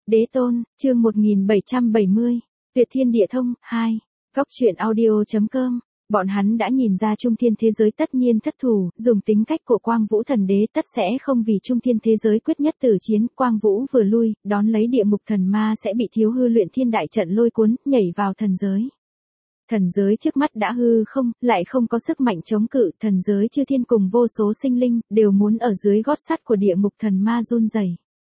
Đế tôn, chương 1770, Tuyệt thiên địa thông, 2. Góc truyện audio.com. Bọn hắn đã nhìn ra Trung Thiên thế giới tất nhiên thất thủ, dùng tính cách của Quang Vũ thần đế tất sẽ không vì Trung Thiên thế giới quyết nhất tử chiến. Quang Vũ vừa lui, đón lấy địa ngục thần ma sẽ bị Thiếu Hư luyện thiên đại trận lôi cuốn, nhảy vào thần giới. Thần giới trước mắt đã hư không, lại không có sức mạnh chống cự, thần giới chư thiên cùng vô số sinh linh, đều muốn ở dưới gót sắt của địa ngục thần ma run rẩy.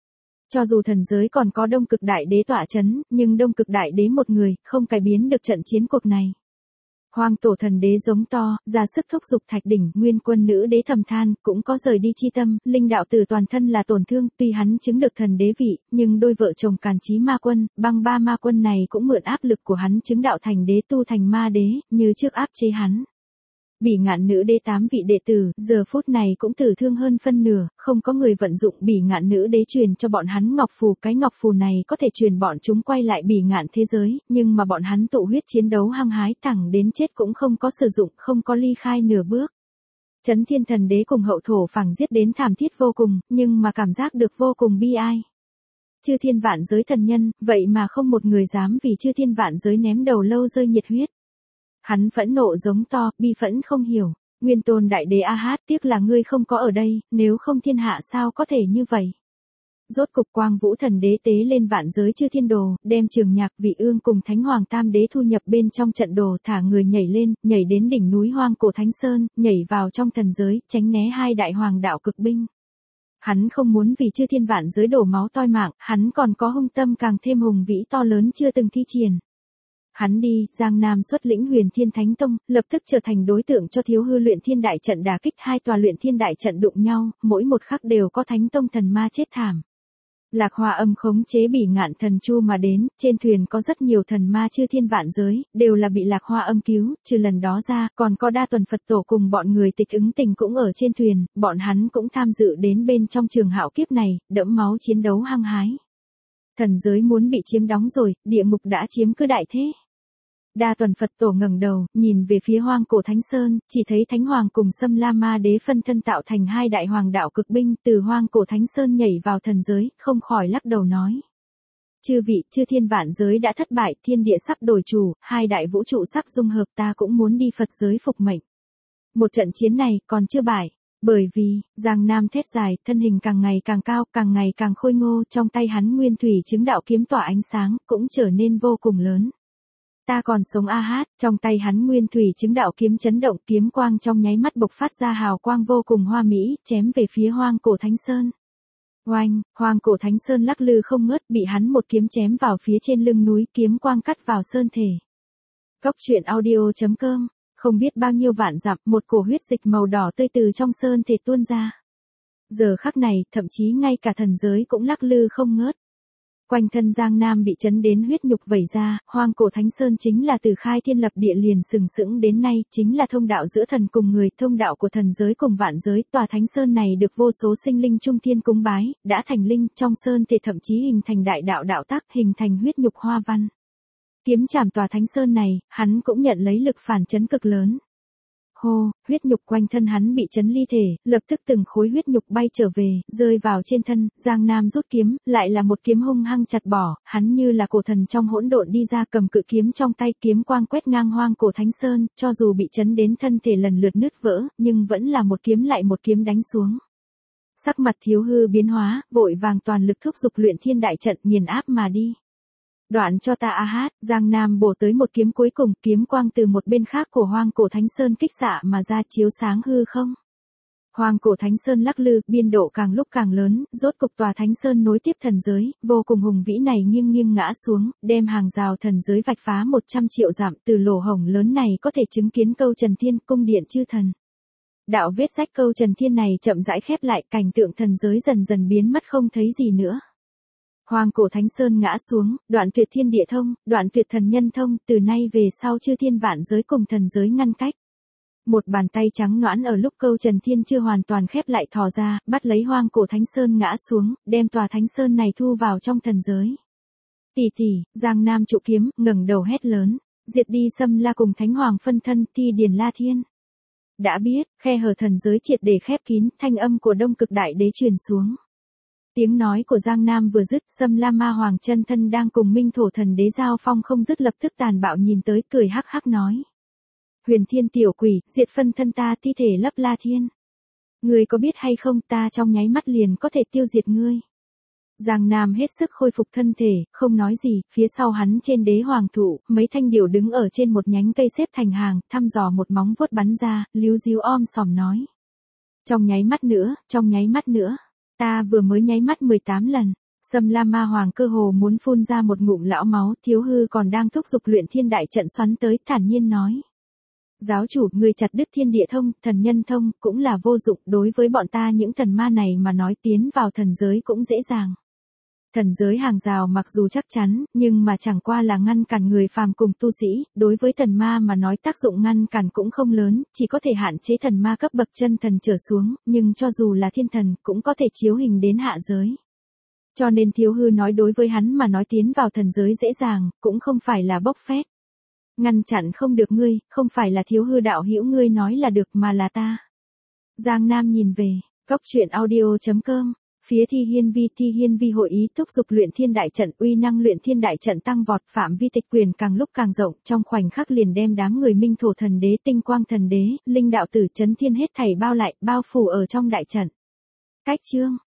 Cho dù thần giới còn có Đông Cực Đại Đế tỏa chấn, nhưng Đông Cực Đại Đế một người, không cải biến được trận chiến cuộc này. Hoang tổ thần đế giống to, ra sức thúc giục Thạch Đỉnh. Nguyên quân nữ đế thầm than, cũng có rời đi chi tâm, linh đạo tử toàn thân là tổn thương, tuy hắn chứng được thần đế vị, nhưng đôi vợ chồng Càn Chí ma quân, băng ba ma quân này cũng mượn áp lực của hắn chứng đạo thành đế tu thành ma đế, như trước áp chế hắn. Bỉ Ngạn nữ đế 8 vị đệ tử, giờ phút này cũng tử thương hơn phân nửa, không có người vận dụng Bỉ Ngạn nữ đế truyền cho bọn hắn ngọc phù. Cái ngọc phù này có thể truyền bọn chúng quay lại Bỉ Ngạn thế giới, nhưng mà bọn hắn tụ huyết chiến đấu hăng hái thẳng đến chết cũng không có sử dụng, không có ly khai nửa bước. Chấn Thiên thần đế cùng Hậu Thổ Phẳng giết đến thảm thiết vô cùng, nhưng mà cảm giác được vô cùng bi ai. Chư thiên vạn giới thần nhân, vậy mà không một người dám vì chư thiên vạn giới ném đầu lâu rơi nhiệt huyết. Hắn phẫn nộ giống to, bi phẫn không hiểu. Nguyên tôn đại đế A Hát, tiếc là ngươi không có ở đây, nếu không thiên hạ sao có thể như vậy. Rốt cục Quang Vũ thần đế tế lên vạn giới chư thiên đồ, đem Trường Nhạc Vị Ương cùng Thánh Hoàng Tam đế thu nhập bên trong trận đồ, thả người nhảy lên, nhảy đến đỉnh núi Hoang Cổ Thánh Sơn, nhảy vào trong thần giới, tránh né hai đại hoàng đạo cực binh. Hắn không muốn vì chư thiên vạn giới đổ máu toi mạng, hắn còn có hung tâm càng thêm hùng vĩ to lớn chưa từng thi triển. Hắn đi, Giang Nam xuất lĩnh Huyền Thiên Thánh Tông, lập tức trở thành đối tượng cho Thiếu Hư luyện thiên đại trận đả kích. Hai tòa luyện thiên đại trận đụng nhau, mỗi một khắc đều có Thánh Tông thần ma chết thảm. Lạc Hoa Âm khống chế Bỉ Ngạn thần chu mà đến, trên thuyền có rất nhiều thần ma chư thiên vạn giới, đều là bị Lạc Hoa Âm cứu, trừ lần đó ra, còn có Đa Tuần Phật Tổ cùng bọn người Tịch Ứng Tình cũng ở trên thuyền, bọn hắn cũng tham dự đến bên trong trường hạo kiếp này, đẫm máu chiến đấu hăng hái. Thần giới muốn bị chiếm đóng rồi, địa ngục đã chiếm cứ đại thế. Đa Tuần Phật Tổ ngẩng đầu, nhìn về phía Hoang Cổ Thánh Sơn, chỉ thấy Thánh Hoàng cùng Sâm La Ma Đế phân thân tạo thành hai đại hoàng đạo cực binh, từ Hoang Cổ Thánh Sơn nhảy vào thần giới, không khỏi lắc đầu nói: chư vị, chư thiên vạn giới đã thất bại, thiên địa sắp đổi chủ, hai đại vũ trụ sắp dung hợp, ta cũng muốn đi Phật giới phục mệnh. Một trận chiến này còn chưa bại, bởi vì Giang Nam thét dài, thân hình càng ngày càng cao, càng ngày càng khôi ngô, trong tay hắn nguyên thủy chứng đạo kiếm tỏa ánh sáng, cũng trở nên vô cùng lớn. Ta còn sống A Hát, trong tay hắn nguyên thủy chứng đạo kiếm chấn động, kiếm quang trong nháy mắt bộc phát ra hào quang vô cùng hoa mỹ, chém về phía Hoang Cổ Thánh Sơn. Oanh, Hoang Cổ Thánh Sơn lắc lư không ngớt, bị hắn một kiếm chém vào phía trên lưng núi, kiếm quang cắt vào sơn thể. Góc truyện audio.com. Không biết bao nhiêu vạn dặm, một cổ huyết dịch màu đỏ tươi từ trong sơn thể tuôn ra. Giờ khắc này, thậm chí ngay cả thần giới cũng lắc lư không ngớt. Quanh thân Giang Nam bị chấn đến huyết nhục vẩy ra, Hoang Cổ Thánh Sơn chính là từ khai thiên lập địa liền sừng sững đến nay, chính là thông đạo giữa thần cùng người, thông đạo của thần giới cùng vạn giới. Tòa Thánh Sơn này được vô số sinh linh trung thiên cúng bái, đã thành linh, trong sơn thể thậm chí hình thành đại đạo đạo tác, hình thành huyết nhục hoa văn. Kiếm chạm tòa Thánh Sơn này, hắn cũng nhận lấy lực phản chấn cực lớn. Hô, huyết nhục quanh thân hắn bị chấn ly thể, lập tức từng khối huyết nhục bay trở về, rơi vào trên thân. Giang Nam rút kiếm, lại là một kiếm hung hăng chặt bỏ, hắn như là cổ thần trong hỗn độn đi ra, cầm cự kiếm trong tay, kiếm quang quét ngang Hoang Cổ Thánh Sơn, cho dù bị chấn đến thân thể lần lượt nứt vỡ, nhưng vẫn là một kiếm lại một kiếm đánh xuống. Sắc mặt Thiếu Hư biến hóa, vội vàng toàn lực thúc giục luyện thiên đại trận, nghiền áp mà đi. Đoạn cho ta A Hát, Giang Nam bổ tới một kiếm cuối cùng, kiếm quang từ một bên khác của Hoang Cổ Thánh Sơn kích xạ mà ra, chiếu sáng hư không. Hoang Cổ Thánh Sơn lắc lư, biên độ càng lúc càng lớn, rốt cục tòa Thánh Sơn nối tiếp thần giới, vô cùng hùng vĩ này nghiêng nghiêng ngã xuống, đem hàng rào thần giới vạch phá 100 triệu dặm, từ lỗ hổng lớn này có thể chứng kiến câu Trần Thiên, cung điện chư thần. Đạo vết rách câu Trần Thiên này chậm rãi khép lại, cảnh tượng thần giới dần dần biến mất không thấy gì nữa. Hoang Cổ Thánh Sơn ngã xuống, đoạn tuyệt thiên địa thông, đoạn tuyệt thần nhân thông, từ nay về sau chư thiên vạn giới cùng thần giới ngăn cách. Một bàn tay trắng nõn ở lúc câu Trần Thiên chưa hoàn toàn khép lại thò ra, bắt lấy Hoang Cổ Thánh Sơn ngã xuống, đem tòa Thánh Sơn này thu vào trong thần giới. Tỷ tỷ, Giang Nam trụ kiếm, ngẩng đầu hét lớn, diệt đi Sâm La cùng Thánh Hoàng phân thân, thi điền La Thiên. Đã biết, khe hở thần giới triệt để khép kín, thanh âm của Đông Cực Đại Đế truyền xuống. Tiếng nói của Giang Nam vừa dứt, Sâm La Ma Hoàng chân thân đang cùng Minh Thổ Thần Đế giao phong không dứt lập tức tàn bạo nhìn tới cười hắc hắc nói. Huyền Thiên tiểu quỷ, diệt phân thân ta thi thể lấp La Thiên. Ngươi có biết hay không, ta trong nháy mắt liền có thể tiêu diệt ngươi. Giang Nam hết sức khôi phục thân thể, không nói gì, phía sau hắn trên đế hoàng thụ, mấy thanh điểu đứng ở trên một nhánh cây xếp thành hàng, thăm dò một móng vuốt bắn ra, líu díu om sòm nói. Trong nháy mắt nữa, ta vừa mới nháy mắt 18 lần. Sâm La Ma Hoàng cơ hồ muốn phun ra một ngụm lão máu, Thiếu Hư còn đang thúc giục luyện thiên đại trận xoắn tới, thản nhiên nói. Giáo chủ, người chặt đứt thiên địa thông, thần nhân thông, cũng là vô dụng, đối với bọn ta những thần ma này mà nói tiến vào thần giới cũng dễ dàng. Thần giới hàng rào mặc dù chắc chắn, nhưng mà chẳng qua là ngăn cản người phàm cùng tu sĩ, đối với thần ma mà nói tác dụng ngăn cản cũng không lớn, chỉ có thể hạn chế thần ma cấp bậc chân thần trở xuống, nhưng cho dù là thiên thần, cũng có thể chiếu hình đến hạ giới. Cho nên Thiếu Hư nói đối với hắn mà nói tiến vào thần giới dễ dàng, cũng không phải là bốc phét. Ngăn chặn không được ngươi, không phải là Thiếu Hư đạo hữu ngươi nói là được mà là ta. Giang Nam nhìn về, goctruyện.audio.com. Phía Thi Hiên Vi hội ý thúc giục luyện thiên đại trận, uy năng luyện thiên đại trận tăng vọt, phạm vi tịch quyền càng lúc càng rộng, trong khoảnh khắc liền đem đám người Minh Thổ Thần Đế, Tinh Quang Thần Đế, Linh đạo tử Chấn Thiên hết thảy bao lại, bao phủ ở trong đại trận. Cách chương